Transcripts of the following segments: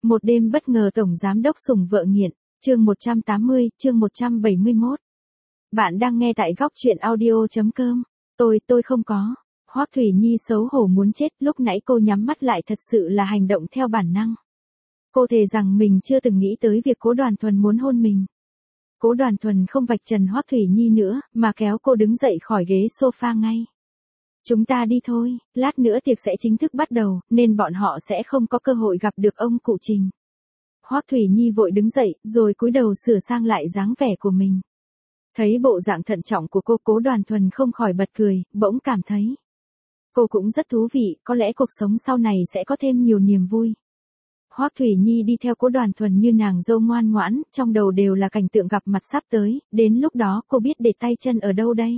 Một đêm bất ngờ tổng giám đốc sủng vợ nghiện, chương 180, chương 171. Bạn đang nghe tại góc truyện audio.com. Tôi không có. Hoắc Thủy Nhi xấu hổ muốn chết, lúc nãy cô nhắm mắt lại thật sự là hành động theo bản năng. Cô thề rằng mình chưa từng nghĩ tới việc Cố Đoàn Thuần muốn hôn mình. Cố Đoàn Thuần không vạch trần Hoắc Thủy Nhi nữa, mà kéo cô đứng dậy khỏi ghế sofa ngay. Chúng ta đi thôi, lát nữa tiệc sẽ chính thức bắt đầu, nên bọn họ sẽ không có cơ hội gặp được ông cụ Trình. Hoắc Thủy Nhi vội đứng dậy, rồi cúi đầu sửa sang lại dáng vẻ của mình. Thấy bộ dạng thận trọng của cô, Cố Đoàn Thuần không khỏi bật cười, bỗng cảm thấy cô cũng rất thú vị, có lẽ cuộc sống sau này sẽ có thêm nhiều niềm vui. Hoắc Thủy Nhi đi theo Cố Đoàn Thuần như nàng dâu ngoan ngoãn, trong đầu đều là cảnh tượng gặp mặt sắp tới, đến lúc đó cô biết để tay chân ở đâu đây.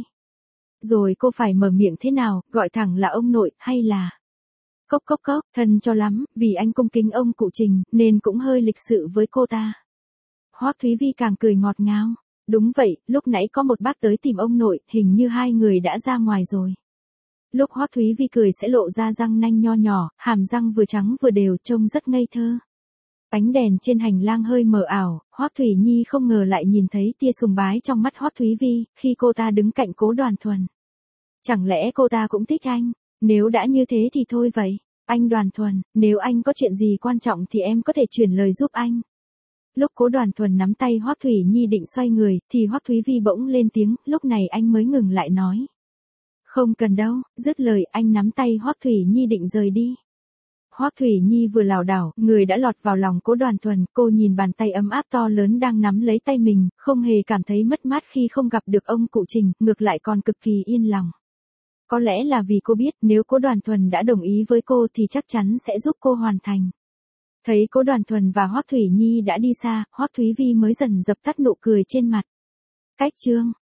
Rồi cô phải mở miệng thế nào, gọi thẳng là ông nội, hay là cốc cốc cốc, thân cho lắm, vì anh cung kính ông cụ Trình, nên cũng hơi lịch sự với cô ta. Hoắc Thúy Vi càng cười ngọt ngào. Đúng vậy, lúc nãy có một bác tới tìm ông nội, hình như hai người đã ra ngoài rồi. Lúc Hoắc Thúy Vi cười sẽ lộ ra răng nanh nho nhỏ, hàm răng vừa trắng vừa đều, trông rất ngây thơ. Ánh đèn trên hành lang hơi mờ ảo, Hoắc Thủy Nhi không ngờ lại nhìn thấy tia sùng bái trong mắt Hoắc Thúy Vi, khi cô ta đứng cạnh Cố Đoàn Thuần. Chẳng lẽ cô ta cũng thích anh? Nếu đã như thế thì thôi vậy. Anh Đoàn Thuần, nếu anh có chuyện gì quan trọng thì em có thể chuyển lời giúp anh. Lúc Cố Đoàn Thuần nắm tay Hoắc Thủy Nhi định xoay người, thì Hoắc Thúy Vi bỗng lên tiếng, lúc này anh mới ngừng lại nói. Không cần đâu, dứt lời anh nắm tay Hoắc Thủy Nhi định rời đi. Hoắc Thủy Nhi vừa lảo đảo, người đã lọt vào lòng Cố Đoàn Thuần, cô nhìn bàn tay ấm áp to lớn đang nắm lấy tay mình, không hề cảm thấy mất mát khi không gặp được ông cụ Trình, ngược lại còn cực kỳ yên lòng. Có lẽ là vì cô biết nếu Cố Đoàn Thuần đã đồng ý với cô thì chắc chắn sẽ giúp cô hoàn thành. Thấy Cố Đoàn Thuần và Hoắc Thủy Nhi đã đi xa, Hoắc Thúy Vi mới dần dập tắt nụ cười trên mặt. Cách chương